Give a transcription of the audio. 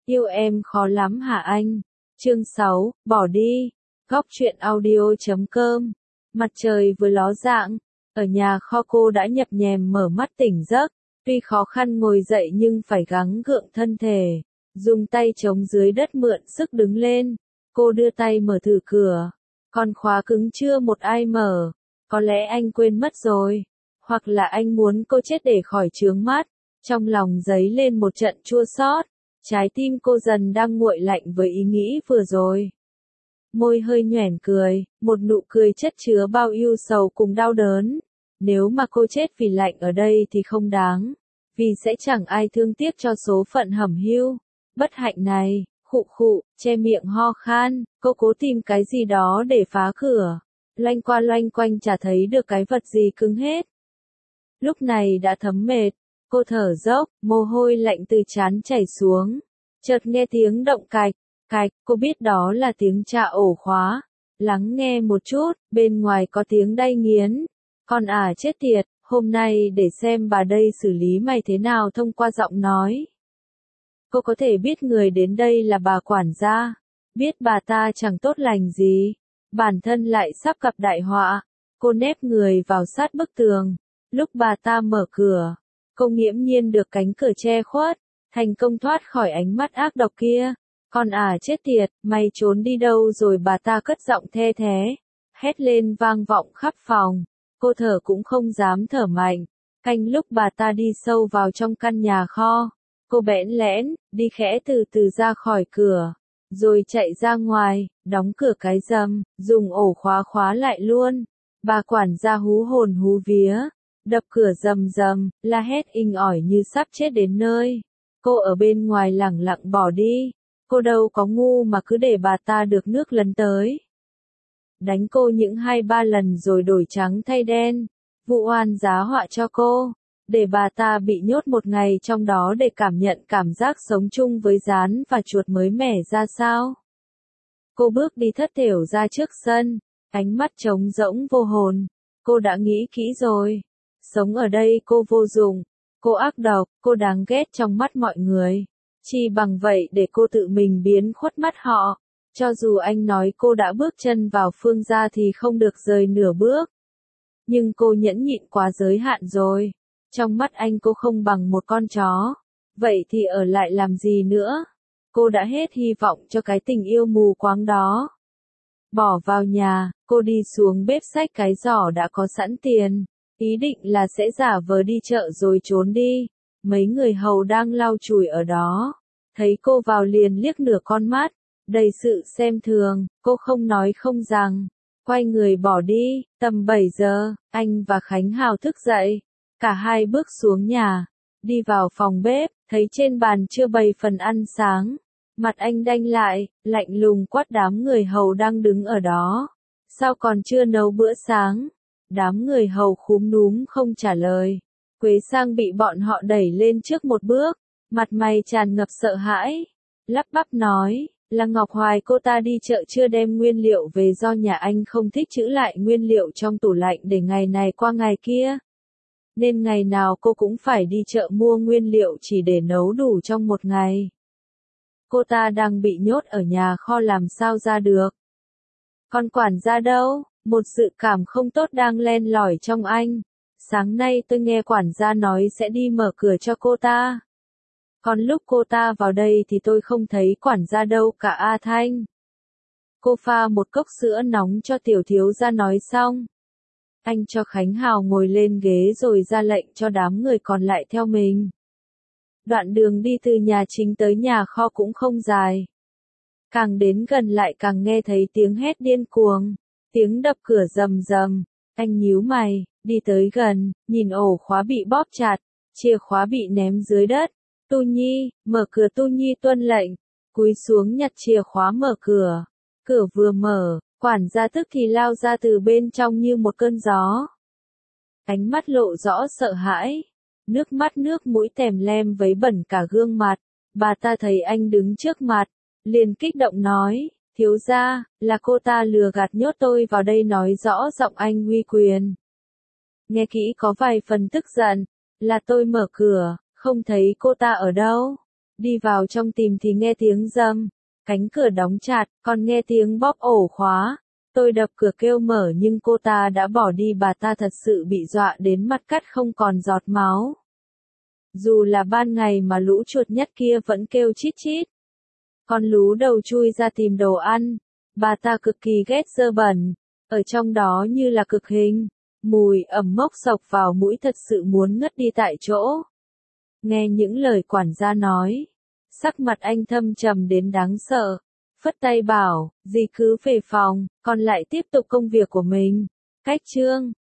Yêu em khó lắm hả anh? Chương 6, bỏ đi. Góc truyện audio.com. Mặt trời vừa ló dạng, ở nhà kho cô đã nhập nhèm mở mắt tỉnh giấc, tuy khó khăn ngồi dậy nhưng phải gắng gượng thân thể, dùng tay chống dưới đất mượn sức đứng lên. Cô đưa tay mở thử cửa, còn khóa cứng chưa một ai mở, có lẽ anh quên mất rồi, hoặc là anh muốn cô chết để khỏi chướng mắt. Trong lòng dấy lên một trận chua xót, trái tim cô dần đang nguội lạnh với ý nghĩ vừa rồi. Môi hơi nhoẻn cười, một nụ cười chất chứa bao ưu sầu cùng đau đớn. Nếu mà cô chết vì lạnh ở đây thì không đáng, vì sẽ chẳng ai thương tiếc cho số phận hẩm hiu, bất hạnh này. Khụ khụ, che miệng ho khan, cô cố tìm cái gì đó để phá cửa. Loanh qua loanh quanh chả thấy được cái vật gì cứng hết. Lúc này đã thấm mệt, cô thở dốc, mồ hôi lạnh từ trán chảy xuống. Chợt nghe tiếng động cạch, cạch, cô biết đó là tiếng chạ ổ khóa. Lắng nghe một chút, bên ngoài có tiếng đay nghiến. Con chết tiệt, hôm nay để xem bà đây xử lý mày thế nào thông qua giọng nói. Cô có thể biết người đến đây là bà quản gia, biết bà ta chẳng tốt lành gì, bản thân lại sắp gặp đại họa. Cô nép người vào sát bức tường, lúc bà ta mở cửa, cô nghiễm nhiên được cánh cửa che khuất, thành công thoát khỏi ánh mắt ác độc kia. Con chết tiệt, mày trốn đi đâu rồi? Bà ta cất giọng the thé, hét lên vang vọng khắp phòng. Cô thở cũng không dám thở mạnh, canh lúc bà ta đi sâu vào trong căn nhà kho. Cô bẽn lẽn, đi khẽ từ từ ra khỏi cửa, rồi chạy ra ngoài, đóng cửa cái rầm, dùng ổ khóa khóa lại luôn. Bà quản gia hú hồn hú vía, đập cửa rầm rầm, la hét inh ỏi như sắp chết đến nơi. Cô ở bên ngoài lẳng lặng bỏ đi, cô đâu có ngu mà cứ để bà ta được nước lấn tới. Đánh cô những 2-3 lần rồi đổi trắng thay đen, vụ oan giá họa cho cô. Để bà ta bị nhốt một ngày trong đó để cảm nhận cảm giác sống chung với gián và chuột mới mẻ ra sao. Cô bước đi thất thểu ra trước sân, ánh mắt trống rỗng vô hồn. Cô đã nghĩ kỹ rồi. Sống ở đây cô vô dụng, cô ác độc, cô đáng ghét trong mắt mọi người. Chỉ bằng vậy để cô tự mình biến khuất mắt họ. Cho dù anh nói cô đã bước chân vào Phương gia thì không được rời nửa bước. Nhưng cô nhẫn nhịn quá giới hạn rồi. Trong mắt anh cô không bằng một con chó. Vậy thì ở lại làm gì nữa? Cô đã hết hy vọng cho cái tình yêu mù quáng đó. Bỏ vào nhà, cô đi xuống bếp xách cái giỏ đã có sẵn tiền. Ý định là sẽ giả vờ đi chợ rồi trốn đi. Mấy người hầu đang lau chùi ở đó. Thấy cô vào liền liếc nửa con mắt. Đầy sự xem thường, cô không nói không rằng. Quay người bỏ đi. Tầm 7 giờ, anh và Khánh Hào thức dậy. Cả hai bước xuống nhà, đi vào phòng bếp, thấy trên bàn chưa bày phần ăn sáng. Mặt anh đanh lại, lạnh lùng quát đám người hầu đang đứng ở đó. Sao còn chưa nấu bữa sáng? Đám người hầu khúm núm không trả lời. Quế Sang bị bọn họ đẩy lên trước một bước, mặt mày tràn ngập sợ hãi. Lắp bắp nói, là Ngọc Hoài cô ta đi chợ chưa đem nguyên liệu về do nhà anh không thích trữ lại nguyên liệu trong tủ lạnh để ngày này qua ngày kia. Nên ngày nào cô cũng phải đi chợ mua nguyên liệu chỉ để nấu đủ trong một ngày. Cô ta đang bị nhốt ở nhà kho làm sao ra được. Còn quản gia đâu? Một dự cảm không tốt đang len lỏi trong anh. Sáng nay tôi nghe quản gia nói sẽ đi mở cửa cho cô ta. Còn lúc cô ta vào đây thì tôi không thấy quản gia đâu cả. A Thanh. Cô pha một cốc sữa nóng cho tiểu thiếu gia nói xong. Anh cho Khánh Hào ngồi lên ghế rồi ra lệnh cho đám người còn lại theo mình. Đoạn đường đi từ nhà chính tới nhà kho cũng không dài. Càng đến gần lại càng nghe thấy tiếng hét điên cuồng, tiếng đập cửa rầm rầm. Anh nhíu mày, đi tới gần, nhìn ổ khóa bị bóp chặt, chìa khóa bị ném dưới đất. Tu Nhi, mở cửa. Tu Nhi tuân lệnh, cúi xuống nhặt chìa khóa mở cửa. Cửa vừa mở, quản gia tức thì lao ra từ bên trong như một cơn gió. Ánh mắt lộ rõ sợ hãi, nước mắt nước mũi tèm lem vấy bẩn cả gương mặt. Bà ta thấy anh đứng trước mặt, liền kích động nói, thiếu gia, là cô ta lừa gạt nhốt tôi vào đây, nói rõ giọng anh uy quyền. Nghe kỹ có vài phần tức giận, là tôi mở cửa, không thấy cô ta ở đâu. Đi vào trong tìm thì nghe tiếng rầm, cánh cửa đóng chặt, còn nghe tiếng bóp ổ khóa. Tôi đập cửa kêu mở nhưng cô ta đã bỏ đi, bà ta thật sự bị dọa đến mặt cắt không còn giọt máu. Dù là ban ngày mà lũ chuột nhắt kia vẫn kêu chít chít. Con lú đầu chui ra tìm đồ ăn, bà ta cực kỳ ghét dơ bẩn, ở trong đó như là cực hình, mùi ẩm mốc xộc vào mũi thật sự muốn ngất đi tại chỗ. Nghe những lời quản gia nói, sắc mặt anh thâm trầm đến đáng sợ, phất tay bảo, dì cứ về phòng, còn lại tiếp tục công việc của mình. Cách chương